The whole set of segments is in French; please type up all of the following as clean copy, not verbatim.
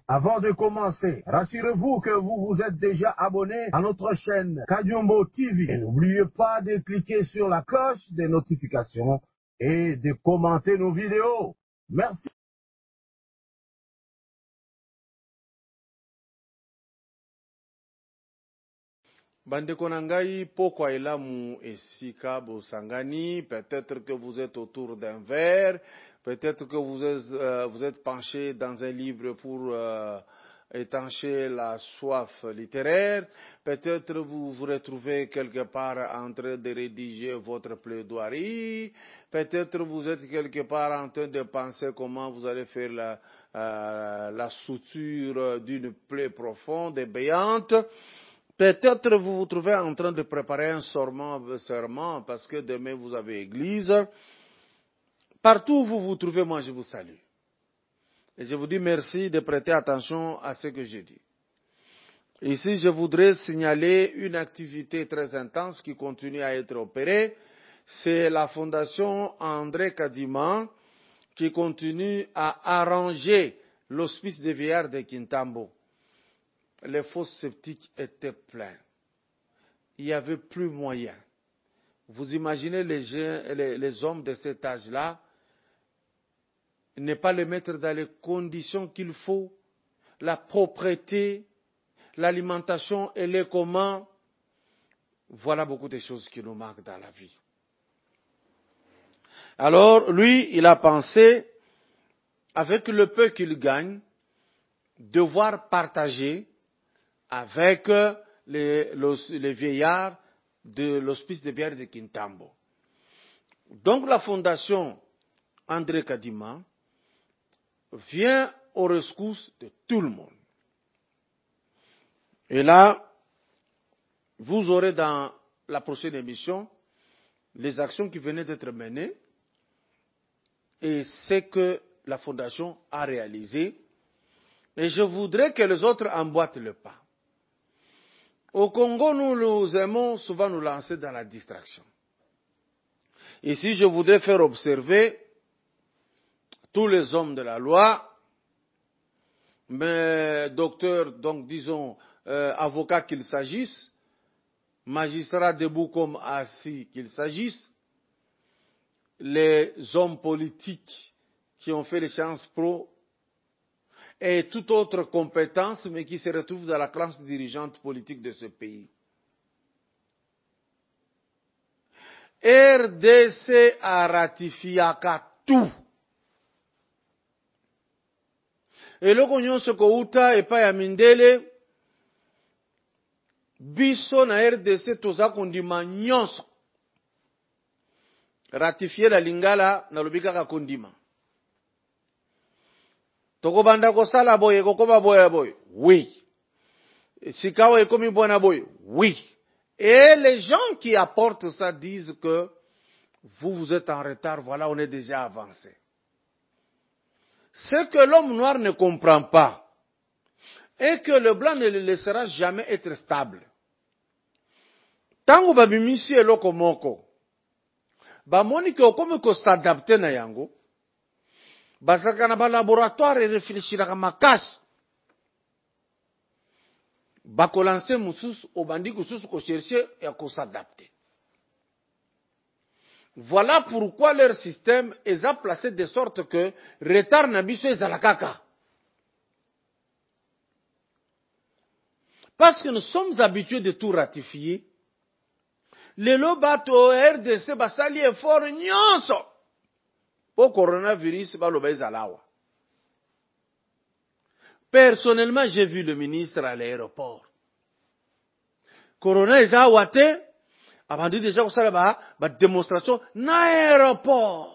Avant de commencer, rassurez-vous que vous vous êtes déjà abonné à notre chaîne Kadiombo TV. Et n'oubliez pas de cliquer sur la cloche des notifications et de commenter nos vidéos. Merci. Bandeko Nangai, pourquoi elamu esika bosangani? Peut-être que vous êtes autour d'un verre, peut-être que vous êtes penché dans un livre pour étancher la soif littéraire, peut-être vous vous retrouvez quelque part en train de rédiger votre plaidoirie, peut-être vous êtes quelque part en train de penser comment vous allez faire la suture d'une plaie profonde et béante. Peut-être vous vous trouvez en train de préparer un serment parce que demain vous avez église. Partout où vous vous trouvez, moi je vous salue. Et je vous dis merci de prêter attention à ce que je dis. Ici, je voudrais signaler une activité très intense qui continue à être opérée. C'est la fondation André Kadima qui continue à arranger l'hospice des vieillards de Kintambo. Les fosses septiques étaient pleins. Il n'y avait plus moyen. Vous imaginez les hommes de cet âge-là, ne pas les mettre dans les conditions qu'il faut, la propreté, l'alimentation et les comment. Voilà beaucoup de choses qui nous manquent dans la vie. Alors, lui, il a pensé, avec le peu qu'il gagne, devoir partager avec les vieillards de l'hospice de vieillards de Kintambo. Donc la fondation André Kadima vient au rescousse de tout le monde. Et là, vous aurez dans la prochaine émission les actions qui venaient d'être menées et ce que la fondation a réalisé. Et je voudrais que les autres emboîtent le pas. Au Congo, nous aimons souvent nous lancer dans la distraction. Ici, je voudrais faire observer tous les hommes de la loi, mais docteurs, donc disons avocats qu'il s'agisse, magistrats debout comme assis qu'il s'agisse, les hommes politiques qui ont fait les sciences pro et toute autre compétence, mais qui se retrouvent dans la classe dirigeante politique de ce pays. RDC a ratifié tout. Eloko nyonso kouta epai ya mindele, biso na RDC toza kondima nyonso. Ratifié la lingala na lobika kondima. Toko banda kosala boye kokoba boye boye. Oui. Sikawa ekomi bona boye. Oui. Et les gens qui apportent ça disent que vous êtes en retard, voilà, on est déjà avancé. Ce que l'homme noir ne comprend pas est que le blanc ne le laissera jamais être stable. Tango babimisi eloko moko, bamoni ke okomi ko s'adapter na yango, basaka na ba laboratoire et réfléchiraka makasi. Bakolanse mususu obandi kususu ko chercher et ko s'adapter. Voilà pourquoi leur système est placé de sorte que retard na biso ezalakaka. Parce que nous sommes habitués de tout ratifier. Le lobato RDC basali effort nyonso. Au coronavirus baloba ezalawa. Personnellement, j'ai vu le ministre à l'aéroport. Corona ezawa te, abandi déjà kosala ba démonstration na aéroport.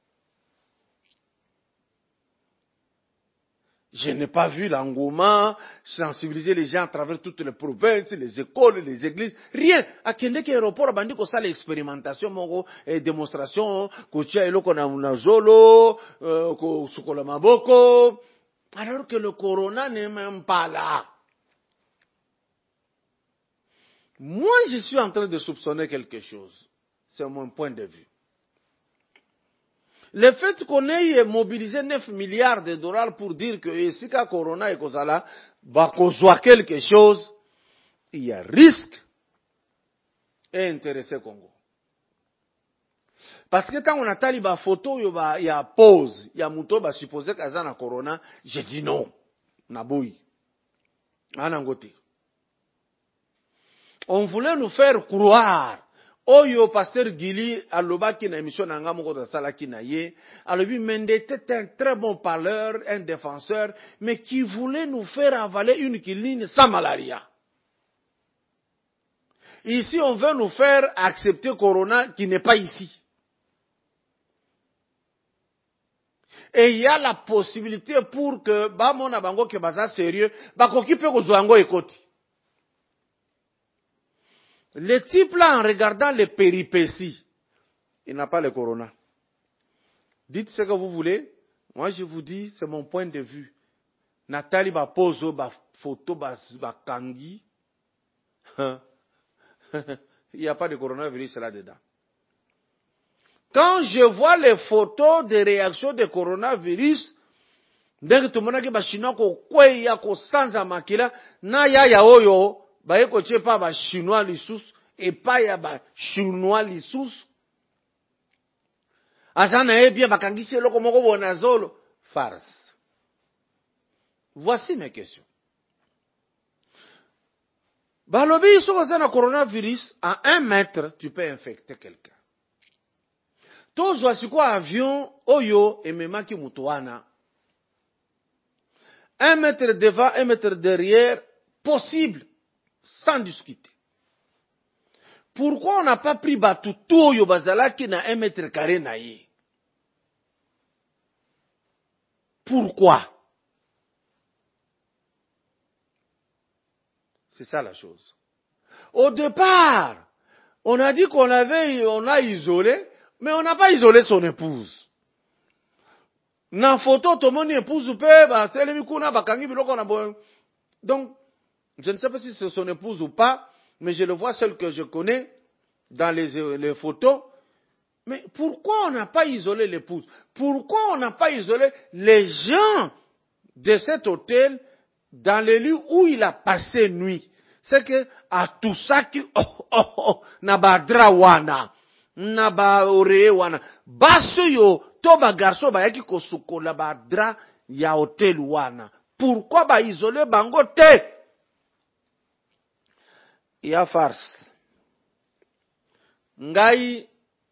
Je n'ai pas vu l'engouement, sensibiliser les gens à travers toutes les provinces, les écoles, les églises, rien. À Kendeke aéroport, abandi ko sala expérimentation moko et démonstration, ko tia eloko na zolo, ko sukola maboko, alors que le corona n'est même pas là. Moi, je suis en train de soupçonner quelque chose. C'est mon point de vue. Le fait qu'on ait mobilisé 9 milliards de dollars pour dire que ici, quand Corona et Kozala, va qu'on quelque chose, il y a risque et intéressé Congo. Parce que quand on a tali ba photo, il y a pause, il y a mouto ba supposé qu'il y a Corona, j'ai dit non. Naboui. Anangote. On voulait nous faire croire. Oyo pasteur Gili aloba ki na émission na nga moko da sala ki na ye, alobi Mende était un très bon parleur, un défenseur, mais qui voulait nous faire avaler une kiline sans malaria. Ici, on veut nous faire accepter Corona qui n'est pas ici. Et il y a la possibilité pour que ba mona bango ke baza sérieux, ba koki pe ko zwango ekoti. Le type là, en regardant les péripéties, il n'a pas le corona. Dites ce que vous voulez. Moi, je vous dis, c'est mon point de vue. Nathalie va poser ba photo, ba kangi. Il n'y a pas de coronavirus là-dedans. Quand je vois les photos de réaction de coronavirus, dès que tout le monde a dit, bah, chinois, quoi, ko sanza makila, na ya oyo, ba yeko chepa ba chinois lissus, et pas ya ba chinois lissus. Asana bien ba kangisi loko moko bonazolo. Farce. Voici mes questions. Balobi, si on a un coronavirus, à 1 mètre, tu peux infecter quelqu'un. Tozo quoi avion, oyo, et memaki mutuana. 1 mètre devant, 1 mètre derrière, possible, sans discuter. Pourquoi on n'a pas pris Batutu oyo bazala qui na 1 mètre carré naïe? Pourquoi? C'est ça la chose. Au départ, on a dit on a isolé, mais on n'a pas isolé son épouse. Na photo, tout le monde épouse ou pas, donc, je ne sais pas si c'est son épouse ou pas, mais je le vois seul que je connais dans les photos. Mais pourquoi on n'a pas isolé l'épouse? Pourquoi on n'a pas isolé les gens de cet hôtel dans les lieux où il a passé nuit? C'est que à tout ça qui na ba drawana na ba ore wana baso yo to ba garso ba yaki kosukola ba dra ya hôtel wana. Pourquoi ba isoler bango te? Il y a farce. Ngai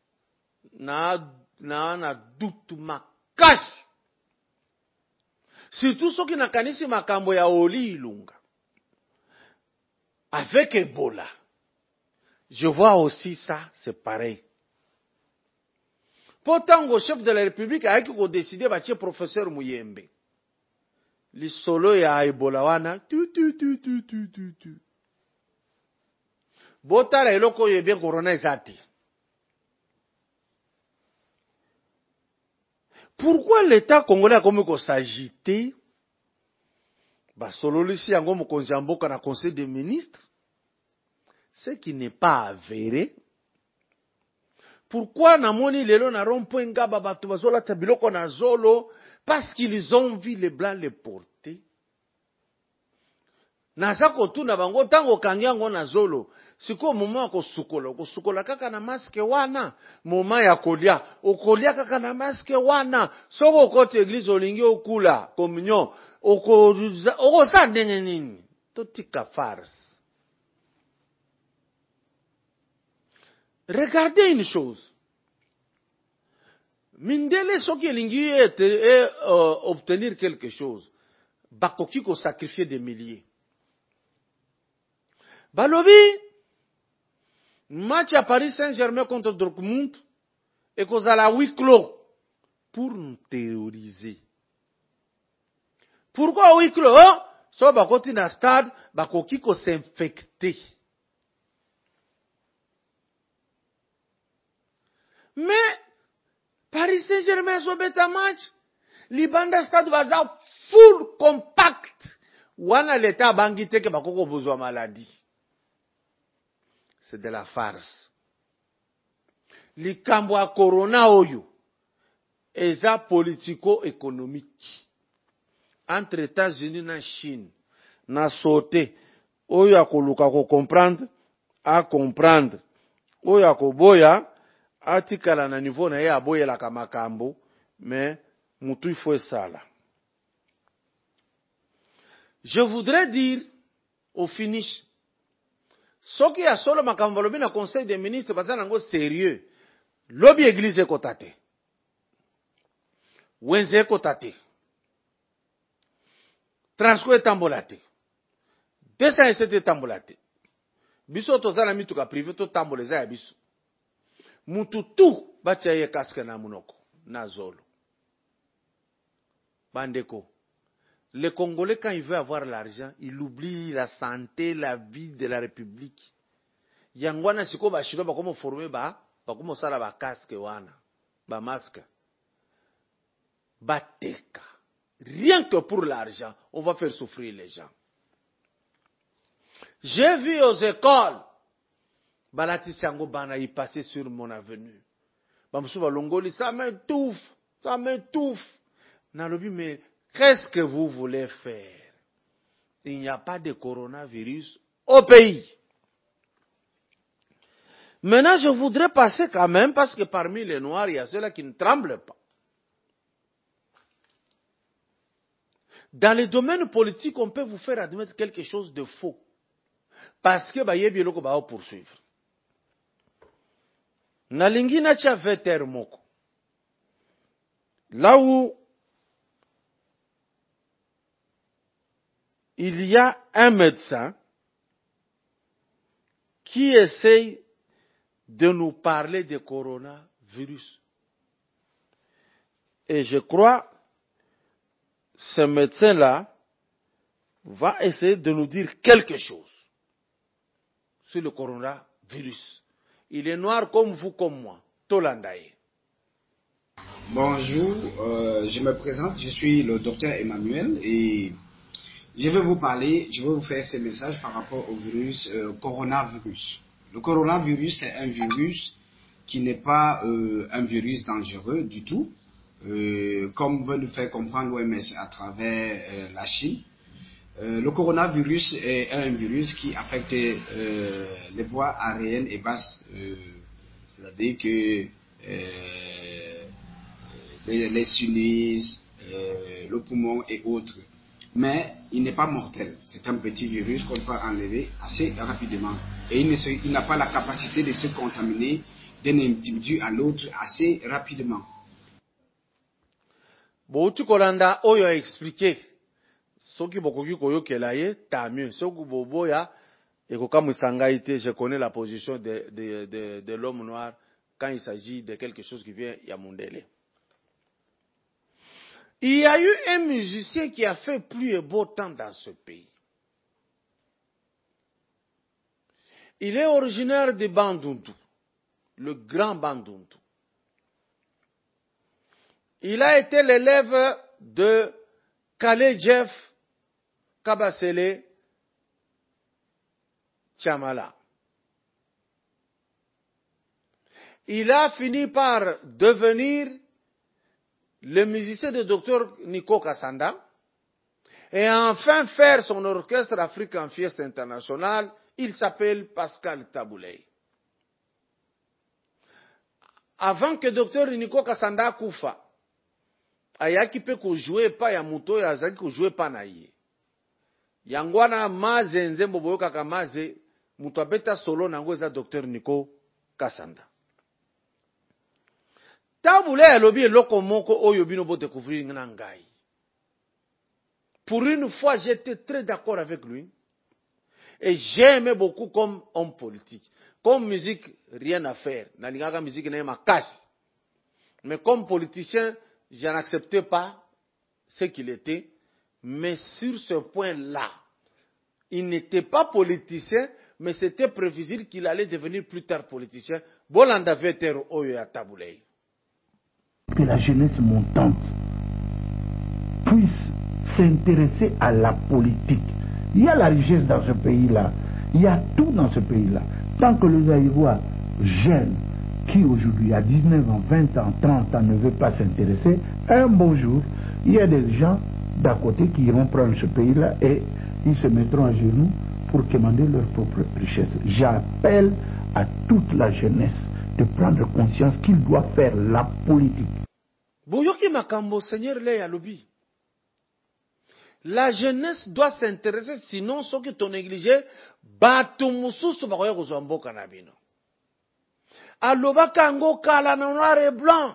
na dutu makasi. Surtout ceux qui na kanisi makambo ya oli ilunga. Avec Ebola, je vois aussi ça, c'est pareil. Pourtant, le chef de la République a décidé de faire professeur Muyembe. Le solo ya Ebola wana, tu. Botala eloko yebe corona ezati. Pourquoi l'État congolais a comme s'agiter? Bah, solo ici, en gros, konjamboka na conseil des ministres. Ce qui n'est pas avéré. Pourquoi namoni lelo na rompo ngaba batu bazola tabiloko na zolo? Parce qu'ils ont vu les blancs les porter. Naza kotuna bango tango kangiango na zolo. Siko moma ko sukola kaka na maske wana. Moma ya kolia, okolia kaka na maske wana. Soko kote église olingi okula communion. Oko sa ndenge nini? Totika farce. Regardez une chose. Mindele soki elingi obtenir quelque chose. Bakoki ko sacrifier des milliers. Balobi, match à Paris Saint-Germain contre Dortmund, et qu'on a la huis clos pour nous théoriser. Pourquoi huis clos? So bakoti na stade, bakoki ko s'infecter. Mais, Paris Saint-Germain so beta match, libanda stade baza full compact. Wana l'État bangite ke bakoko besoin maladie. C'est de la farce. Likambo a corona oyo. eza politico-économique entre États-Unis na Chine na sauté oyo akoluka ko comprendre a comprendre oyo akoboya atikala na niveau na ye aboyelaka makambo mais mutu il faut esala. Je voudrais dire au finish soki ya solo makambo lobi na conseil des ministres baza nango sérieux lobi église ekota te wenze ekota te Transco etambola te 207 etambola te biso toza na mituka privé totambola eza ya biso mutu tu batia ye casque na munoko na zolo. Bandeko, le Congolais quand il veut avoir l'argent il oublie la santé, la vie de la République. Yangwana siko ba shiro ba komo former ba komo sala ba casque wana ba masque ba teka. Rien que pour l'argent, on va faire souffrir les gens. J'ai vu aux écoles, Balatisi Yango Bana y passer sur mon avenue. Bamsouba Longoli, ça m'étouffe, ça m'étouffe. Nalobi, mais qu'est-ce que vous voulez faire? Il n'y a pas de coronavirus au pays. Maintenant, je voudrais passer quand même, parce que parmi les Noirs, il y a ceux-là qui ne tremblent pas. Dans les domaines politiques, on peut vous faire admettre quelque chose de faux. Parce que bayebi eloko ba poursuivre. Nalingi na tia veter moko. Là où il y a un médecin qui essaye de nous parler de coronavirus. Et je crois ce médecin-là va essayer de nous dire quelque chose sur le coronavirus. Il est noir comme vous, comme moi. Tolandaye. Bonjour, je me présente, je suis le docteur Emmanuel et je vais vous faire ce message par rapport au virus coronavirus. Le coronavirus est un virus qui n'est pas un virus dangereux du tout. Comme veut le faire comprendre l'OMS à travers la Chine. Le coronavirus est un virus qui affecte les voies aériennes et basses, c'est-à-dire que les sinus, le poumon et autres. Mais il n'est pas mortel. C'est un petit virus qu'on peut enlever assez rapidement. Et il n'a pas la capacité de se contaminer d'un individu à l'autre assez rapidement. Bouti kolanda oyo a expliqué. Soki bokoki koyokela ye, tant mieux. Soki boboya, je connais la position de l'homme noir quand il s'agit de quelque chose qui vient Yamundele. Il y a eu un musicien qui a fait plus et beau temps dans ce pays. Il est originaire de Bandundu, le grand Bandundu. Il a été l'élève de Kale Jeff Kabasele Chamala. Il a fini par devenir le musicien de Dr Nico Kasanda et enfin faire son orchestre African Fiesta International. Il s'appelle Pascal Tabouley. Avant que Dr Nico Kasanda Koufa, ayaki pe ko jouer pa ya muto ya zaki ko jouer pa na ye. Yangwana maze nzembo boyoka ka maze muto abeta solo nango za Dr Nico Kasanda. Tabouley alobi eloko moko oyo bino bo découvrir na ngai. Pour une fois, j'étais très d'accord avec lui. Et j'aimais beaucoup comme homme politique. Comme musique, rien à faire. Nalingaka musique na ma casse. Mais comme politicien, je n'acceptais pas ce qu'il était. Mais sur ce point-là, il n'était pas politicien, mais c'était prévisible qu'il allait devenir plus tard politicien. Bolanda Veter Oyo Tabouley. Que la jeunesse montante puisse s'intéresser à la politique. Il y a la richesse dans ce pays-là. Il y a tout dans ce pays-là. Tant que les Haïvois jeunes qui aujourd'hui a 19 ans, 20 ans, 30 ans ne veut pas s'intéresser, un beau jour, il y a des gens d'à côté qui iront prendre ce pays-là et ils se mettront à genoux pour commander leur propre richesse. J'appelle à toute la jeunesse de prendre conscience qu'ils doivent faire la politique. Boyoki Makambo, Seigneur Leya Lobi. La jeunesse doit s'intéresser, sinon ceux qui t'ont négligé, batumususu bakoya kozwa mboka na bino. Alobaka ngo kala na noir et blanc.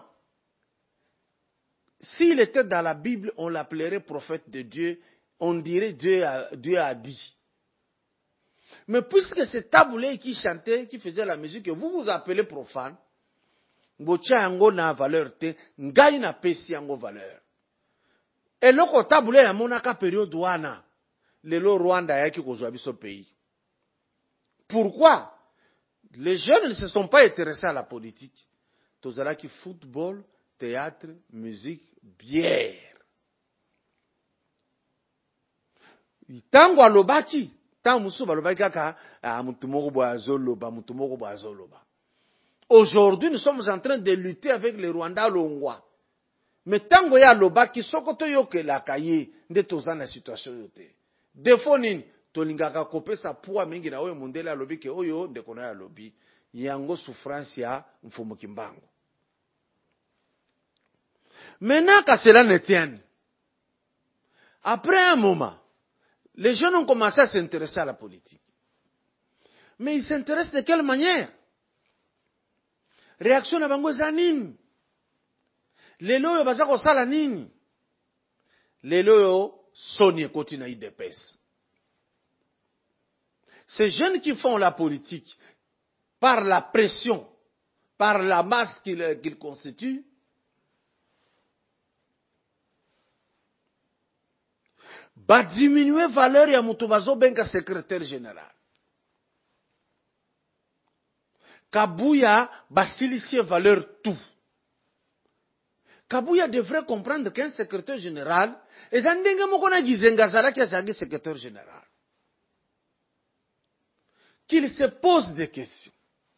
S'il était dans la Bible, on l'appellerait prophète de Dieu, on dirait Dieu a dit. Mais puisque c'est Taboulé qui chantait, qui faisait la musique, que vous vous appelez profane, Ngocha yango na valeur te, ngai na pesi yango valeur. Et loko Taboulé ya monaka période wana, lelo Rwanda yaki kozwa biso pays. Pourquoi? Les jeunes ne se sont pas intéressés à la politique. Tozalaki football, théâtre, musique, bière. Tango alobaki, tango musu balobaki kaka, mutu moko bo azoloba, mutu moko bo azoloba. Aujourd'hui, nous sommes en train de lutter avec les Rwandais longwa. Mais tango ya alobaki, sokoto yoke la kaye, nde tozana situation yote. Defo nini, tolingaka kopesa poa mingi na oyo mundele alobi ke oyo ndeko na alobi, yango souffrance ya mfumu kimbango. Maintenant qu'à cela ne tienne, après un moment, les jeunes ont commencé à s'intéresser à la politique. Mais ils s'intéressent de quelle manière? Réaction na bango za nini? Lelo yo baza kosala nini? Lelo yo soni ekoti na IDPS. Ces jeunes qui font la politique par la pression, par la masse qu'ils constituent, va diminuer valeur ya mutu bazo benga secrétaire général. Kabuya basilicie valeur tout. Kabuya devrait comprendre qu'un secrétaire général est un dengue mokona gizenga zalaki azangi secrétaire général. Qu'il se pose des questions.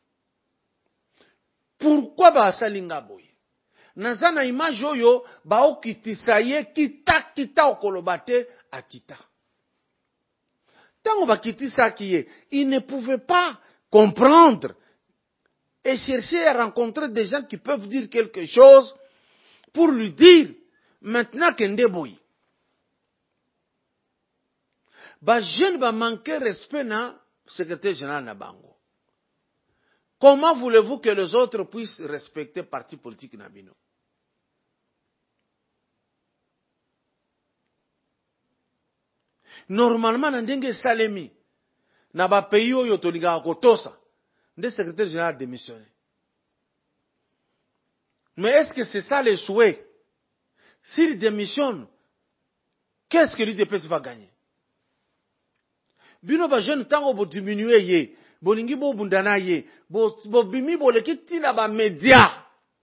Pourquoi ba salinga boye? Nazana image oyo ba okitisa ye kita okolobate akita. Tango ba kitisa kiye, il ne pouvait pas comprendre et chercher à rencontrer des gens qui peuvent dire quelque chose pour lui dire maintenant kende boye. Ba jeune ba manquer respect na secrétaire général na bango. Comment voulez-vous que les autres puissent respecter le parti politique Nabino? Normalement, ndenge salemi, na ba pays oyo tolinga kotosa, nde secrétaire général démissionné. Mais est-ce que c'est ça le souhait? S'il démissionne, qu'est-ce que l'UDPS va gagner? Bino ba jeune tango bo diminuer ye, bolingi bo bundana ye, bo bimi bo lekiti na ba média.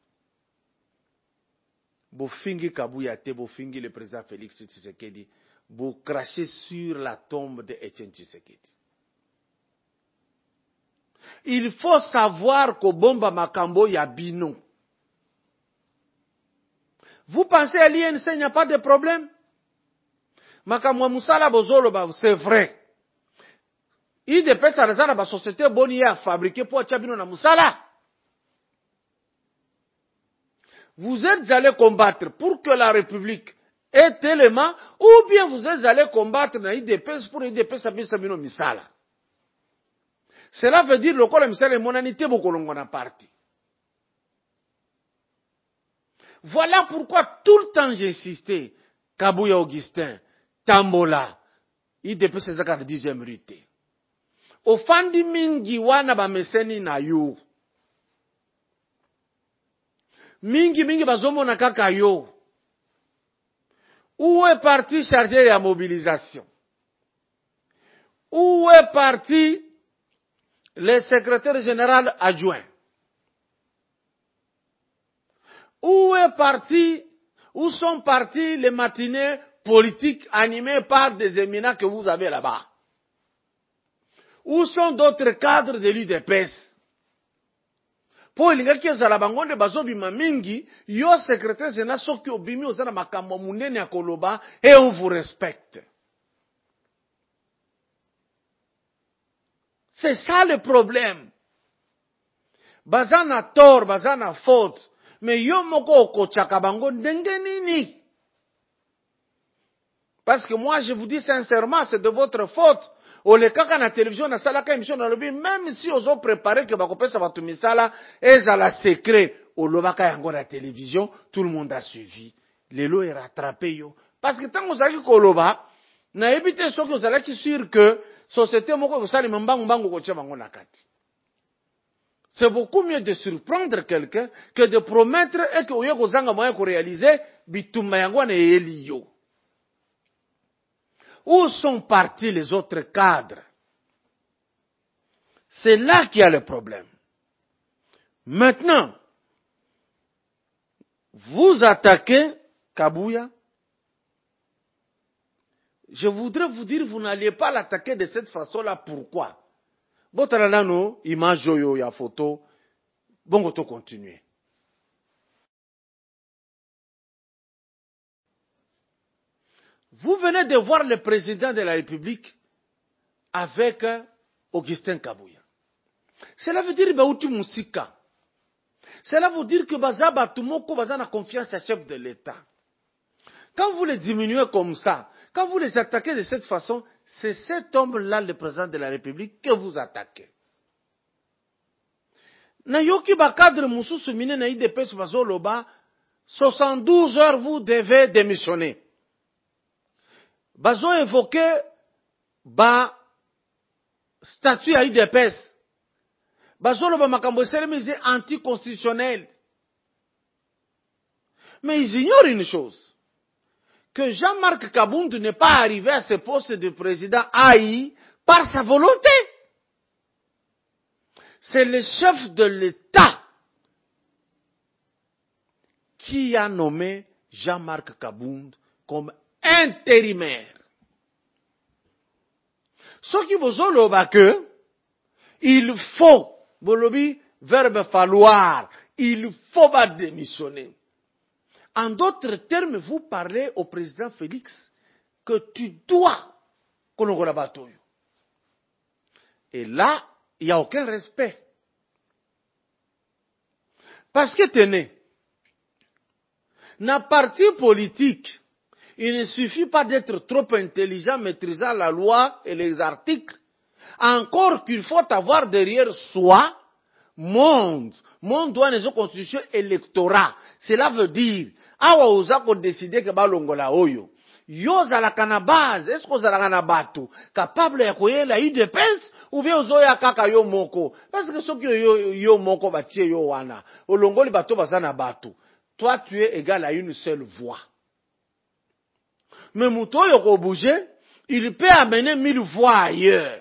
Bo fingi Kabuya te, bo fingi le président Félix Tshisekedi, bo cracher sur la tombe de Etienne Tshisekedi. Il faut savoir que bomba makambo ya bino. Vous pensez à l'INC, il n'y a pas de problème? Makamwa musala bozolo ba, c'est vrai. IDPS a la société boni à fabriquer pour Tchabino na musala. Vous êtes allés combattre pour que la République ait tellement, ou bien vous êtes allés combattre na IDPS pour IDPS Sabino misala. Cela veut dire le corps misala est monanité bokolongo na parti. Voilà pourquoi tout le temps j'ai insisté, Kabuya Augustin, Tambola, IDPS ezaka na 10e rue. Ofandi mingi wana ba meseni na yo. Mingi bazomo na kaka yo. Où est parti chargé la mobilisation? Où est parti le secrétaire général adjoint? Où sont partis les matinées politiques animées par des éminents que vous avez là-bas? Où sont d'autres cadres de l'UDPS? Po elingaki ezala bango nde bazobima mingi, yo secrétaire général soki obimi oza na makambo munene ya koloba, et on vous respecte. C'est ça le problème. Baza na tort, baza na faute, mais yo moko okochaka bango ndenge nini? Parce que moi je vous dis sincèrement, c'est de votre faute. Olekaka na télévision na salaka émission na lobi, même si ozo préparé que bakopesa batu misala ezala secret, olobaka yango na télévision, tout le monde a suivi. Lelo est rattrapé yo. Parce que tant ozaki koloba, na ebite soki ozalaki sûr que société moko kosali mbangu mbangu kotia bango na kati. C'est beaucoup mieux de surprendre quelqu'un que de promettre et que oye kozanga moyen ko réaliser bitumba yango na eli yo. Où sont partis les autres cadres? C'est là qu'il y a le problème. Maintenant, vous attaquez Kabouya. Je voudrais vous dire, vous n'alliez pas l'attaquer de cette façon-là. Pourquoi? Botalanano, image yo ya photo. Bon, on continue. Vous venez de voir le président de la République avec Augustin Kabouya. Cela veut dire Baouti Moussika. Cela veut dire que Bazaba Tumoko Baza a confiance à chef de l'État. Quand vous les diminuez comme ça, quand vous les attaquez de cette façon, c'est cet homme-là, le président de la République, que vous attaquez. Nayoki Bakadre Moussou Soumine Naïd Depes Vazoloba, 72 heures vous devez démissionner. Bazo évoqué ba statut à IDPS. Bazo le makambo c'est anticonstitutionnel. Mais ils ignorent une chose. Que Jean-Marc Kabound n'est pas arrivé à ce poste de président AI par sa volonté. C'est le chef de l'État qui a nommé Jean-Marc Kabound comme intérimaire. Ce qui vous dit que il faut, bolobi, verbe falloir, il faut pas démissionner. En d'autres termes, vous parlez au président Félix que tu dois qu'on. Et là, il n'y a aucun respect. Parce que tenez, dans parti politique, il ne suffit pas d'être trop intelligent, maîtrisant la loi et les articles, encore qu'il faut avoir derrière soi monde douane et constitution électorat. Cela veut dire, awa ozako décider que balongola oyo. Yo zalaka na base, est-ce que ozalaka na bato capable ya koyela IDPS ou bien ozoya kaka yo moko? Parce que soki yo moko batie yo wana, olongoli bato baza na bato. Toi tu es égal à une seule voix. Mais Mouto yoko bouger, il peut amener 1000 voix ailleurs.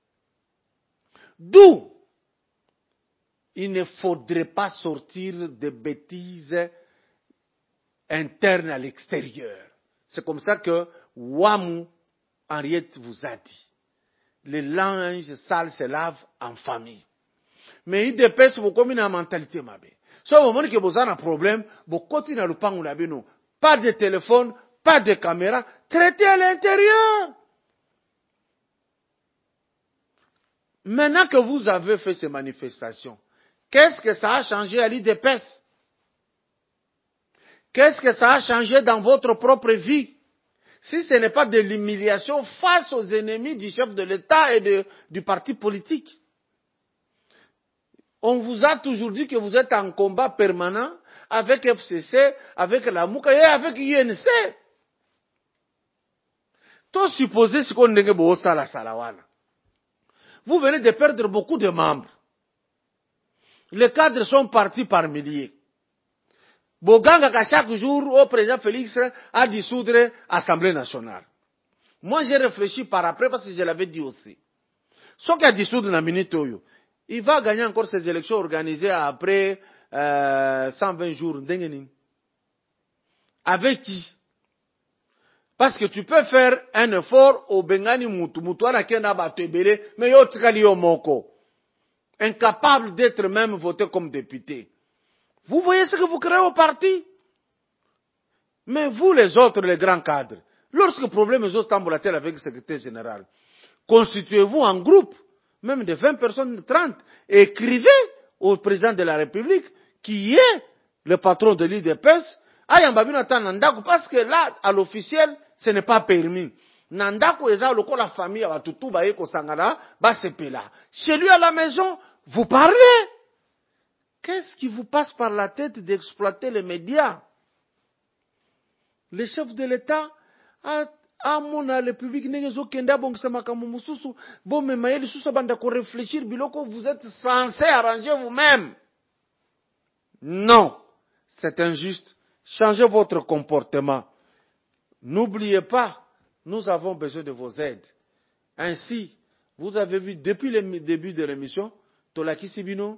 D'où il ne faudrait pas sortir de bêtises internes à l'extérieur. C'est comme ça que Ouamou Henriette vous a dit. Les linges sales se lavent en famille. Mais il dépêche vous comme une mentalité mabe. Si au moment que vous avez un problème, vous continuez à le pango la bino. Pas de téléphone, pas de caméra, traitez à l'intérieur. Maintenant que vous avez fait ces manifestations, qu'est-ce que ça a changé à l'IDPS? Qu'est-ce que ça a changé dans votre propre vie? Si ce n'est pas de l'humiliation face aux ennemis du chef de l'État et du parti politique. On vous a toujours dit que vous êtes en combat permanent avec FCC, avec la Mouka et avec INC. Tout supposé ce qu'on n'est pas la salawana. Vous venez de perdre beaucoup de membres. Les cadres sont partis par milliers. Boganga qu'à chaque jour, au président Félix a dissoudre l'Assemblée nationale. Moi, j'ai réfléchi par après parce que je l'avais dit aussi. Ce qui a dissoudre la minute, il va gagner encore ces élections organisées après 120 jours. Avec qui? Parce que tu peux faire un effort au Bengani Moutou, mais yo tkali yo moko. incapables d'être même votés comme députés. Vous voyez ce que vous créez au parti? Mais vous, les autres, les grands cadres, lorsque problème est tambulateur avec le secrétaire général, constituez-vous en groupe, même de 20 personnes, de 30, et écrivez au président de la République, qui est le patron de l'IDPS, parce que là, à l'officiel, ce n'est pas permis. Nandako eza loko la famille à tutu baye ko sangana ba sepela. Chez lui à la maison, vous parlez. Qu'est-ce qui vous passe par la tête d'exploiter les médias? Le chef de l'État a mon le public n'ezo kenda bon samakamu mususu bon me mayeli susa banda ko réfléchir biloko vous êtes censé arranger vous-même. Non, c'est injuste. Changez votre comportement. N'oubliez pas, nous avons besoin de vos aides. Ainsi, vous avez vu depuis le début de l'émission, Tolaki Sibino,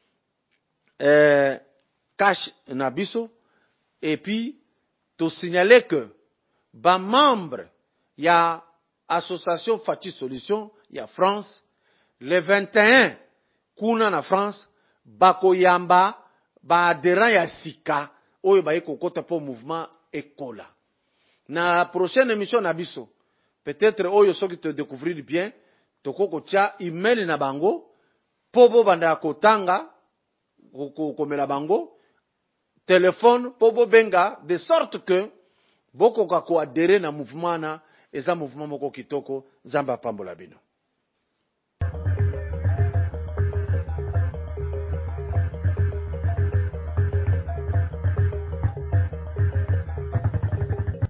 Cash Nabiso, et puis, te signaler que, membre, il y a Association Fati Solution, il y a France, le 21, Kuna na France, Bakoyamba, adhérent ya Sika, oyo ba kokota po mouvement Ekola. Na prochaine émission na biso, peut-être oyo soki te découvrir bien, tokoko tia email na bango, pobo banda kotanga, komela bango, téléphone, pobo benga, de sorte que, boko kako adhéré na mouvement na, eza mouvement moko kitoko, zamba pambola bino.